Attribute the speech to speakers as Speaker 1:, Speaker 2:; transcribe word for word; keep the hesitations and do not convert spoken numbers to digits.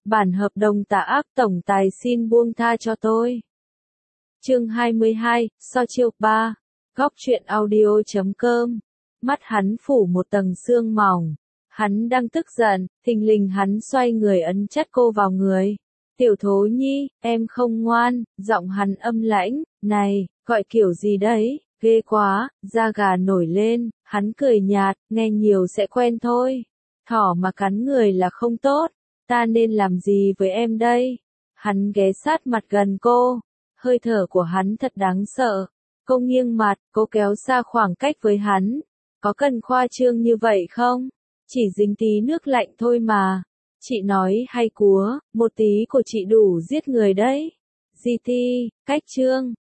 Speaker 1: Bản hợp đồng tà ác tổng tài xin buông tha cho tôi. Chương hai mươi hai, so chiêu ba. Góc truyện audio chấm com. Mắt hắn phủ một tầng sương mỏng. Hắn đang tức giận, thình lình hắn xoay người ấn chắt cô vào người. Tiểu Thố Nhi, em không ngoan, giọng hắn âm lãnh, này, gọi kiểu gì đấy, ghê quá, da gà nổi lên, hắn cười nhạt, nghe nhiều sẽ quen thôi. Thỏ mà cắn người là không tốt, ta nên làm gì với em đây? Hắn ghé sát mặt gần cô, hơi thở của hắn thật đáng sợ. Cô nghiêng mặt, cô kéo xa khoảng cách với hắn. Có cần khoa trương như vậy không? Chỉ dính tí nước lạnh thôi mà. Chị nói hay cúa, một tí của chị đủ giết người đấy. Di Ti, cách trương,